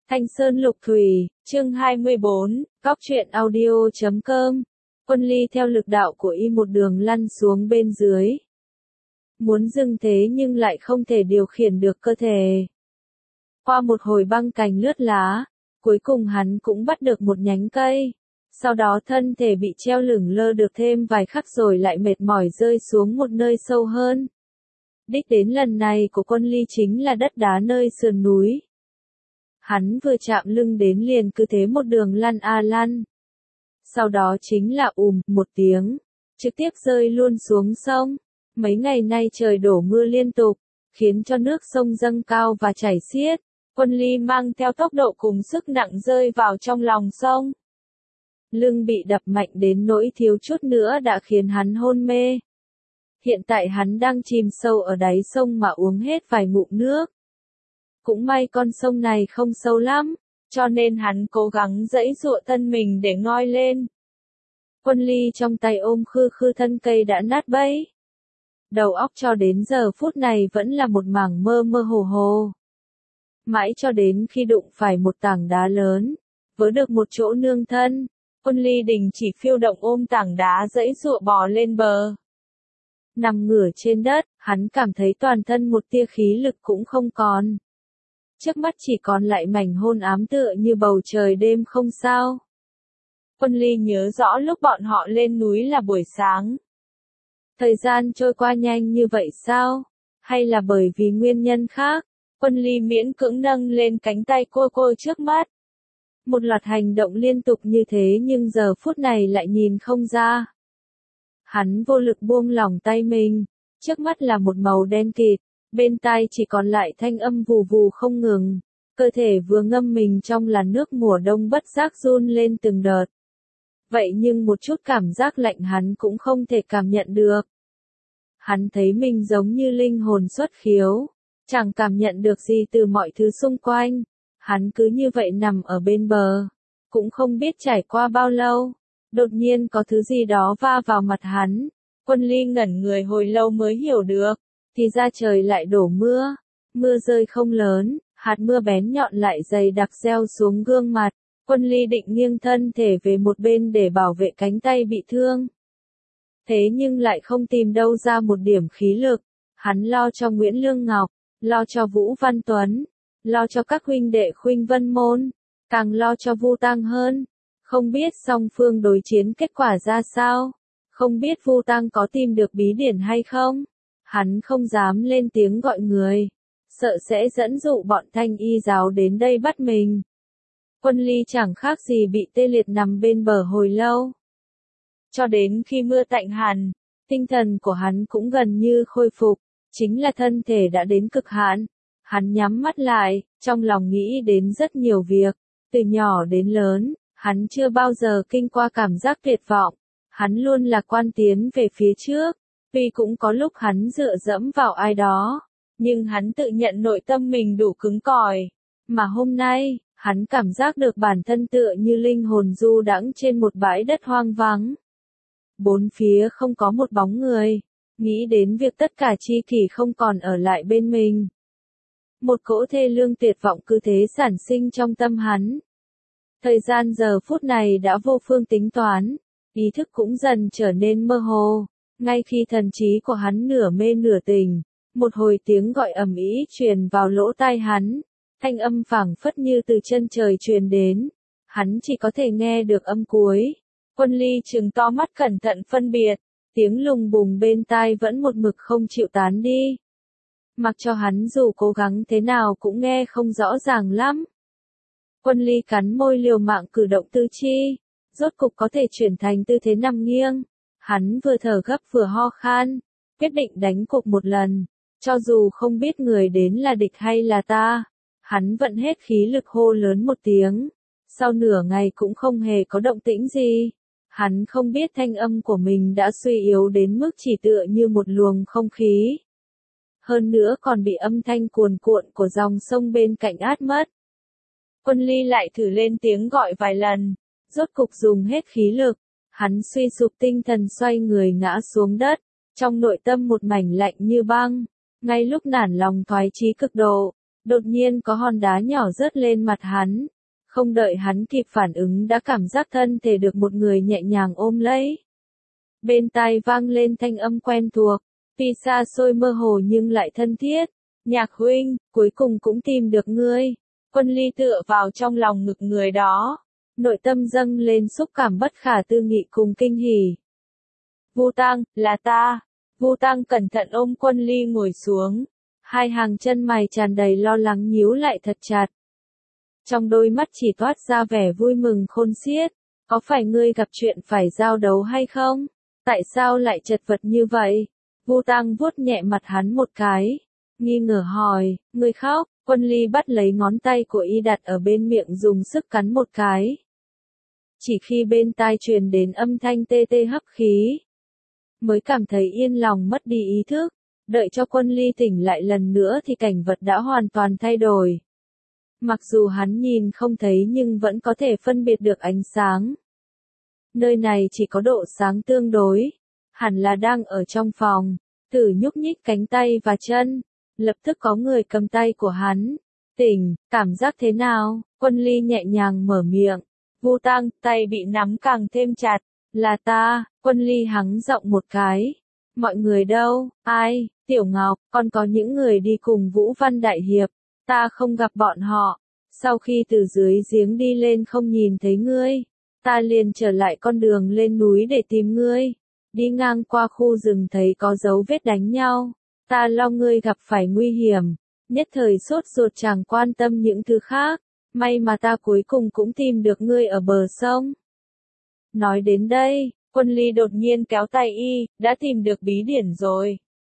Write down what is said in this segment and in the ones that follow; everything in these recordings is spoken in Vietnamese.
Thanh Sơn Lục Thủy, chương 24, Cóc truyện audio.com. Quân Ly theo lực đạo của y một đường lăn xuống bên dưới. Muốn dừng thế nhưng lại không thể điều khiển được cơ thể. Qua một hồi băng cành lướt lá, cuối cùng hắn cũng bắt được một nhánh cây. Sau đó thân thể bị treo lửng lơ được thêm vài khắc rồi lại mệt mỏi rơi xuống một nơi sâu hơn. Đích đến lần này của Quân Ly chính là đất đá nơi sườn núi. Hắn vừa chạm lưng đến liền cứ thế một đường lăn lăn. Sau đó chính là một tiếng, trực tiếp rơi luôn xuống sông. Mấy ngày nay trời đổ mưa liên tục, khiến cho nước sông dâng cao và chảy xiết. Quân Ly mang theo tốc độ cùng sức nặng rơi vào trong lòng sông. Lưng bị đập mạnh đến nỗi thiếu chút nữa đã khiến hắn hôn mê. Hiện tại hắn đang chìm sâu ở đáy sông mà uống hết vài ngụm nước. Cũng may con sông này không sâu lắm, cho nên hắn cố gắng giãy giụa thân mình để ngoi lên. Quân Ly trong tay ôm khư khư thân cây đã nát bấy. Đầu óc cho đến giờ phút này vẫn là một mảng mơ mơ hồ hồ. Mãi cho đến khi đụng phải một tảng đá lớn, vớ được một chỗ nương thân, Quân Ly đình chỉ phiêu động ôm tảng đá giãy giụa bò lên bờ. Nằm ngửa trên đất, hắn cảm thấy toàn thân một tia khí lực cũng không còn. Trước mắt chỉ còn lại mảnh hôn ám tựa như bầu trời đêm không sao. Quân Ly nhớ rõ lúc bọn họ lên núi là buổi sáng. Thời gian trôi qua nhanh như vậy sao? Hay là bởi vì nguyên nhân khác? Quân Ly miễn cưỡng nâng lên cánh tay cô trước mắt. Một loạt hành động liên tục như thế nhưng giờ phút này lại nhìn không ra. Hắn vô lực buông lỏng tay mình, trước mắt là một màu đen kịt, bên tai chỉ còn lại thanh âm vù vù không ngừng, cơ thể vừa ngâm mình trong làn nước mùa đông bất giác run lên từng đợt. Vậy nhưng một chút cảm giác lạnh hắn cũng không thể cảm nhận được. Hắn thấy mình giống như linh hồn xuất khiếu, chẳng cảm nhận được gì từ mọi thứ xung quanh, hắn cứ như vậy nằm ở bên bờ, cũng không biết trải qua bao lâu. Đột nhiên có thứ gì đó va vào mặt hắn, Quân Ly ngẩn người hồi lâu mới hiểu được, thì ra trời lại đổ mưa, mưa rơi không lớn, hạt mưa bén nhọn lại dày đặc reo xuống gương mặt, Quân Ly định nghiêng thân thể về một bên để bảo vệ cánh tay bị thương. Thế nhưng lại không tìm đâu ra một điểm khí lực, hắn lo cho Nguyễn Lương Ngọc, lo cho Vũ Văn Tuấn, lo cho các huynh đệ Khuynh Vân Môn, càng lo cho Vu Tăng hơn. Không biết song phương đối chiến kết quả ra sao, không biết Vu Tăng có tìm được bí điển hay không, hắn không dám lên tiếng gọi người, sợ sẽ dẫn dụ bọn Thanh Y giáo đến đây bắt mình. Quân Ly chẳng khác gì bị tê liệt nằm bên bờ hồi lâu. Cho đến khi mưa tạnh hẳn, tinh thần của hắn cũng gần như khôi phục, chính là thân thể đã đến cực hạn. Hắn nhắm mắt lại, trong lòng nghĩ đến rất nhiều việc, từ nhỏ đến lớn. Hắn chưa bao giờ kinh qua cảm giác tuyệt vọng, hắn luôn lạc quan tiến về phía trước, tuy cũng có lúc hắn dựa dẫm vào ai đó, nhưng hắn tự nhận nội tâm mình đủ cứng cỏi, mà hôm nay, hắn cảm giác được bản thân tựa như linh hồn du đãng trên một bãi đất hoang vắng. Bốn phía không có một bóng người, nghĩ đến việc tất cả chi kỷ không còn ở lại bên mình. Một cỗ thê lương tuyệt vọng cứ thế sản sinh trong tâm hắn. Thời gian giờ phút này đã vô phương tính toán, ý thức cũng dần trở nên mơ hồ, ngay khi thần trí của hắn nửa mê nửa tỉnh, một hồi tiếng gọi ầm ĩ truyền vào lỗ tai hắn, thanh âm phảng phất như từ chân trời truyền đến, hắn chỉ có thể nghe được âm cuối. Quân Ly trừng to mắt cẩn thận phân biệt, tiếng lùng bùng bên tai vẫn một mực không chịu tán đi. Mặc cho hắn dù cố gắng thế nào cũng nghe không rõ ràng lắm. Quân Ly cắn môi liều mạng cử động tư chi, rốt cục có thể chuyển thành tư thế nằm nghiêng. Hắn vừa thở gấp vừa ho khan, quyết định đánh cuộc một lần, cho dù không biết người đến là địch hay là ta. Hắn vận hết khí lực hô lớn một tiếng, sau nửa ngày cũng không hề có động tĩnh gì. Hắn không biết thanh âm của mình đã suy yếu đến mức chỉ tựa như một luồng không khí. Hơn nữa còn bị âm thanh cuồn cuộn của dòng sông bên cạnh át mất. Quân Ly lại thử lên tiếng gọi vài lần, rốt cục dùng hết khí lực, hắn suy sụp tinh thần xoay người ngã xuống đất, trong nội tâm một mảnh lạnh như băng, ngay lúc nản lòng thoái chí cực độ, Đột nhiên có hòn đá nhỏ rớt lên mặt hắn. Không đợi hắn kịp phản ứng đã cảm giác thân thể được một người nhẹ nhàng ôm lấy. Bên tai vang lên thanh âm quen thuộc, tuy xa xôi mơ hồ nhưng lại thân thiết. Nhạc huynh, cuối cùng cũng tìm được ngươi. Quân Ly tựa vào trong lòng ngực người đó. Nội tâm dâng lên xúc cảm bất khả tư nghị cùng kinh hỉ. Vu Tăng, là ta. Vu Tăng cẩn thận ôm Quân Ly ngồi xuống. Hai hàng chân mày tràn đầy lo lắng nhíu lại thật chặt. Trong đôi mắt chỉ toát ra vẻ vui mừng khôn xiết. Có phải ngươi gặp chuyện phải giao đấu hay không? Tại sao lại chật vật như vậy? Vu Tăng vuốt nhẹ mặt hắn một cái. Nghi ngờ hỏi, ngươi khóc. Quân Ly bắt lấy ngón tay của y đặt ở bên miệng dùng sức cắn một cái. Chỉ khi bên tai truyền đến âm thanh tê tê hấp khí, mới cảm thấy yên lòng mất đi ý thức. Đợi cho Quân Ly tỉnh lại lần nữa thì cảnh vật đã hoàn toàn thay đổi. Mặc dù hắn nhìn không thấy nhưng vẫn có thể phân biệt được ánh sáng. Nơi này chỉ có độ sáng tương đối, hẳn là đang ở trong phòng. Tử nhúc nhích cánh tay và chân, lập tức có người cầm tay của hắn. Tỉnh, cảm giác thế nào? Quân Ly nhẹ nhàng mở miệng. Vu Tăng, tay bị nắm càng thêm chặt. Là ta. Quân Ly hắng giọng một cái. Mọi người đâu? Ai? Tiểu Ngọc, còn có những người đi cùng Vũ Văn Đại Hiệp. Ta không gặp bọn họ. Sau khi từ dưới giếng đi lên không nhìn thấy ngươi, ta liền trở lại con đường lên núi để tìm ngươi. Đi ngang qua khu rừng thấy có dấu vết đánh nhau. Ta lo ngươi gặp phải nguy hiểm. Nhất thời sốt ruột chẳng quan tâm những thứ khác. May mà ta cuối cùng cũng tìm được ngươi ở bờ sông. Nói đến đây, Quân Ly đột nhiên kéo tay y, đã tìm được bí điển rồi.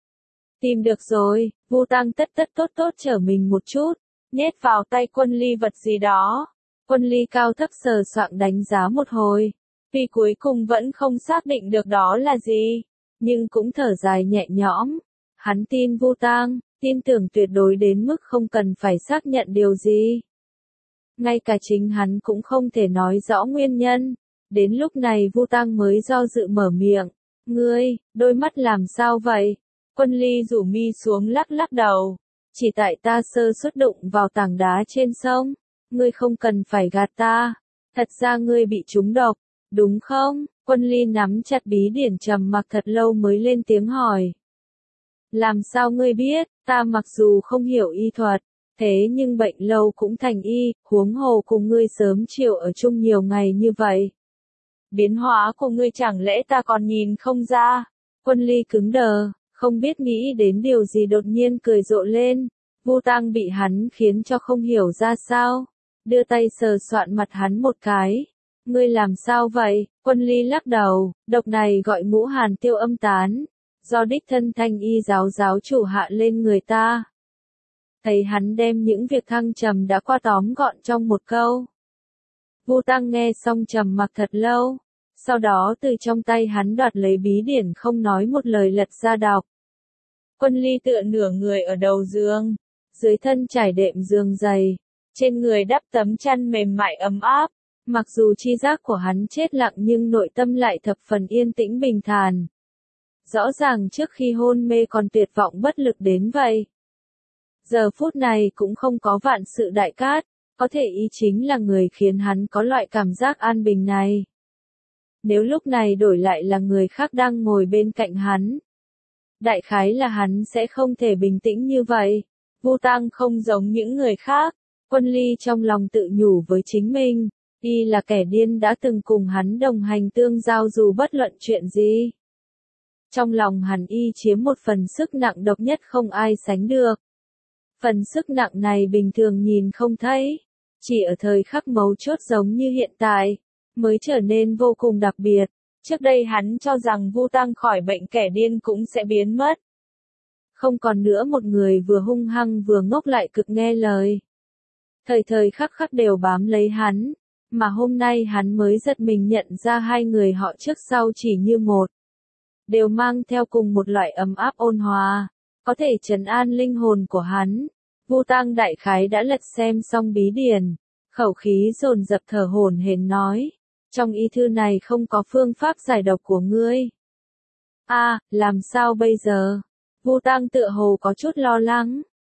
Tìm được rồi. Vu Tăng tất tốt trở mình một chút, nhét vào tay Quân Ly vật gì đó. Quân Ly cao thấp sờ soạng đánh giá một hồi, vì cuối cùng vẫn không xác định được đó là gì, nhưng cũng thở dài nhẹ nhõm. Hắn tin Vu Tăng, tin tưởng tuyệt đối đến mức không cần phải xác nhận điều gì. Ngay cả chính hắn cũng không thể nói rõ nguyên nhân. Đến lúc này Vu Tăng mới do dự mở miệng. Ngươi, đôi mắt làm sao vậy? Quân Ly rủ mi xuống lắc lắc đầu. Chỉ tại ta sơ suất đụng vào tảng đá trên sông. Ngươi không cần phải gạt ta. Thật ra ngươi bị trúng độc, đúng không? Quân Ly nắm chặt bí điển trầm mặc thật lâu mới lên tiếng hỏi. Làm sao ngươi biết? Ta mặc dù không hiểu y thuật, thế nhưng bệnh lâu cũng thành y, huống hồ cùng ngươi sớm chiều ở chung nhiều ngày như vậy. Biến hóa của ngươi chẳng lẽ ta còn nhìn không ra? Quân Ly cứng đờ, không biết nghĩ đến điều gì đột nhiên cười rộ lên. Vu Tăng bị hắn khiến cho không hiểu ra sao. Đưa tay sờ soạn mặt hắn một cái. Ngươi làm sao vậy? Quân Ly lắc đầu, độc này gọi Ngũ Hàn Tiêu Âm Tán. Do đích thân Thanh Y giáo chủ hạ lên người ta. Thấy hắn đem những việc thăng trầm đã qua tóm gọn trong một câu. Vu Tăng nghe xong trầm mặc thật lâu. Sau đó từ trong tay hắn đoạt lấy bí điển không nói một lời lật ra đọc. Quân Ly tựa nửa người ở đầu giường. Dưới thân trải đệm giường dày. Trên người đắp tấm chăn mềm mại ấm áp. Mặc dù chi giác của hắn chết lặng nhưng nội tâm lại thập phần yên tĩnh bình thản. Rõ ràng trước khi hôn mê còn tuyệt vọng bất lực đến vậy. Giờ phút này cũng không có vạn sự đại cát, có thể ý chính là người khiến hắn có loại cảm giác an bình này. Nếu lúc này đổi lại là người khác đang ngồi bên cạnh hắn, đại khái là hắn sẽ không thể bình tĩnh như vậy. Vu Tăng không giống những người khác. Quân Ly trong lòng tự nhủ với chính mình, y là kẻ điên đã từng cùng hắn đồng hành tương giao dù bất luận chuyện gì. Trong lòng hắn y chiếm một phần sức nặng độc nhất không ai sánh được. Phần sức nặng này bình thường nhìn không thấy, chỉ ở thời khắc mấu chốt giống như hiện tại, mới trở nên vô cùng đặc biệt. Trước đây hắn cho rằng Vu Tăng khỏi bệnh kẻ điên cũng sẽ biến mất. Không còn nữa một người vừa hung hăng vừa ngốc lại cực nghe lời. Thời khắc đều bám lấy hắn, mà hôm nay hắn mới giật mình nhận ra hai người họ trước sau chỉ như một. Đều mang theo cùng một loại ấm áp ôn hòa, có thể trấn an linh hồn của hắn. Vu Tăng đại khái đã lật xem xong bí điển, khẩu khí dồn dập thở hổn hển nói, trong y thư này không có phương pháp giải độc của ngươi. Làm sao bây giờ? Vu Tăng tựa hồ có chút lo lắng.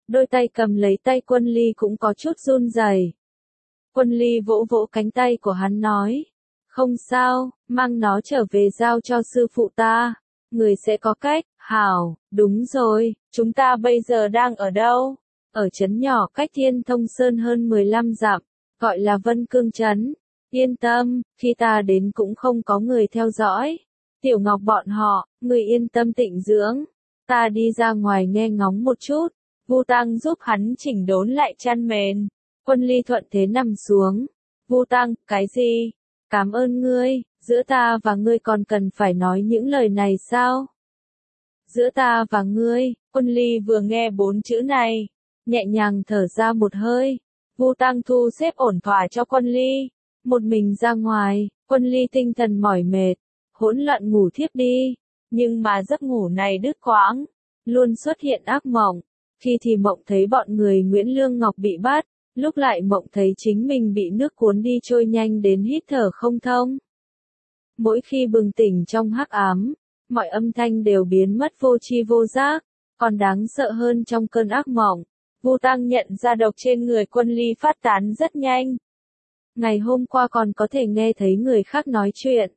Đôi tay cầm lấy tay Quân Ly cũng có chút run rẩy. Quân Ly vỗ vỗ cánh tay của hắn nói. Không sao, mang nó trở về giao cho sư phụ ta. Người sẽ có cách. Hảo, đúng rồi, chúng ta bây giờ đang ở đâu? Ở trấn nhỏ cách Thiên Thông Sơn hơn 15 dặm, gọi là Vân Cương Trấn. Yên tâm, khi ta đến cũng không có người theo dõi. Tiểu Ngọc bọn họ, người yên tâm tịnh dưỡng. Ta đi ra ngoài nghe ngóng một chút. Vu Tăng giúp hắn chỉnh đốn lại chăn mền. Quân Ly thuận thế nằm xuống. Vu Tăng, cái gì? Cảm ơn ngươi, giữa ta và ngươi còn cần phải nói những lời này sao? Giữa ta và ngươi, Quân Ly vừa nghe 4 chữ này, nhẹ nhàng thở ra một hơi. Vu Tăng thu xếp ổn thỏa cho Quân Ly. Một mình ra ngoài, Quân Ly tinh thần mỏi mệt, hỗn loạn ngủ thiếp đi. Nhưng mà giấc ngủ này đứt quãng, luôn xuất hiện ác mộng. Khi thì mộng thấy bọn người Nguyễn Lương Ngọc bị bắt, lúc lại mộng thấy chính mình bị nước cuốn đi trôi nhanh đến hít thở không thông. Mỗi khi bừng tỉnh trong hắc ám, mọi âm thanh đều biến mất vô tri vô giác, còn đáng sợ hơn trong cơn ác mộng. Vu Tăng nhận ra độc trên người Quân Ly phát tán rất nhanh. Ngày hôm qua còn có thể nghe thấy người khác nói chuyện.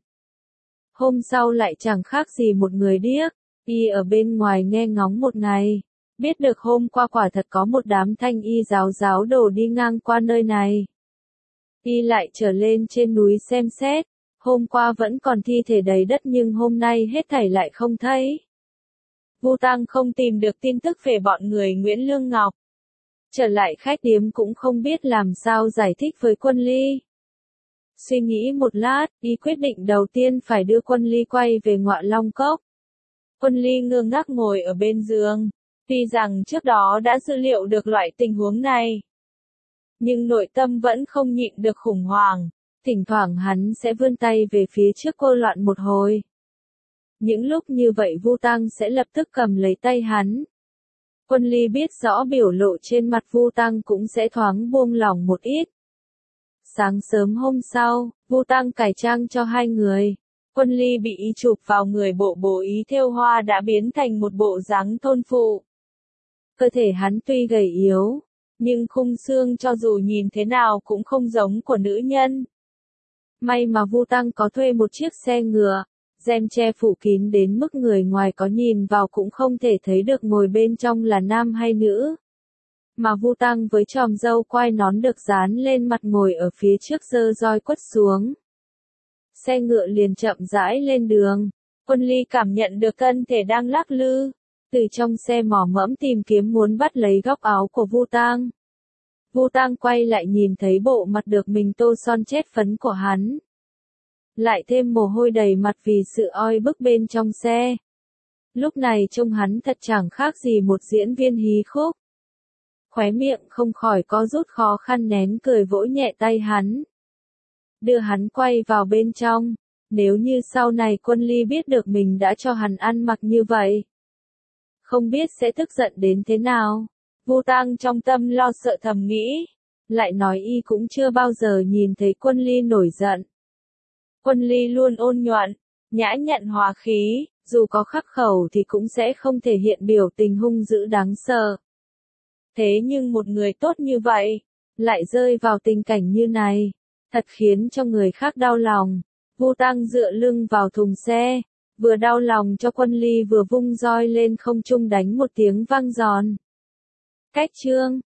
Hôm sau lại chẳng khác gì một người điếc, y ở bên ngoài nghe ngóng một ngày. Biết được hôm qua quả thật có một đám thanh y giáo đồ đi ngang qua nơi này. Y lại trở lên trên núi xem xét, hôm qua vẫn còn thi thể đầy đất nhưng hôm nay hết thảy lại không thấy. Vu Tăng không tìm được tin tức về bọn người Nguyễn Lương Ngọc. Trở lại khách điếm cũng không biết làm sao giải thích với Quân Ly. Suy nghĩ một lát, y quyết định đầu tiên phải đưa Quân Ly quay về Ngọa Long Cốc. Quân Ly ngơ ngác ngồi ở bên giường. Tuy rằng trước đó đã dự liệu được loại tình huống này, nhưng nội tâm vẫn không nhịn được khủng hoảng. Thỉnh thoảng hắn sẽ vươn tay về phía trước cô loạn một hồi. Những lúc như vậy Vu Tăng sẽ lập tức cầm lấy tay hắn. Quân Ly biết rõ biểu lộ trên mặt Vu Tăng cũng sẽ thoáng buông lỏng một ít. Sáng sớm hôm sau, Vu Tăng cải trang cho hai người. Quân Ly bị y chụp vào người bộ bố ý thêu hoa đã biến thành một bộ dáng thôn phụ. Cơ thể hắn tuy gầy yếu, nhưng khung xương cho dù nhìn thế nào cũng không giống của nữ nhân. May mà Vu Tăng có thuê một chiếc xe ngựa, rèm che phủ kín đến mức người ngoài có nhìn vào cũng không thể thấy được ngồi bên trong là nam hay nữ. Mà Vu Tăng với chòm râu quai nón được dán lên mặt ngồi ở phía trước giơ roi quất xuống. Xe ngựa liền chậm rãi lên đường. Quân Ly cảm nhận được thân thể đang lắc lư. Từ trong xe mò mẫm tìm kiếm muốn bắt lấy góc áo của Vu Tăng. Vu Tăng quay lại nhìn thấy bộ mặt được mình tô son chết phấn của hắn. Lại thêm mồ hôi đầy mặt vì sự oi bức bên trong xe. Lúc này trông hắn thật chẳng khác gì một diễn viên hí khúc. Khóe miệng không khỏi có rút khó khăn nén cười vỗ nhẹ tay hắn. Đưa hắn quay vào bên trong. Nếu như sau này Quân Ly biết được mình đã cho hắn ăn mặc như vậy, không biết sẽ tức giận đến thế nào. Vu Tăng trong tâm lo sợ thầm nghĩ. Lại nói y cũng chưa bao giờ nhìn thấy Quân Ly nổi giận. Quân Ly luôn ôn nhuận, nhã nhặn hòa khí, dù có khắc khẩu thì cũng sẽ không thể hiện biểu tình hung dữ đáng sợ. Thế nhưng một người tốt như vậy, lại rơi vào tình cảnh như này, thật khiến cho người khác đau lòng. Vu Tăng dựa lưng vào thùng xe, vừa đau lòng cho Quân Ly vừa vung roi lên không trung đánh một tiếng vang giòn. Cách chương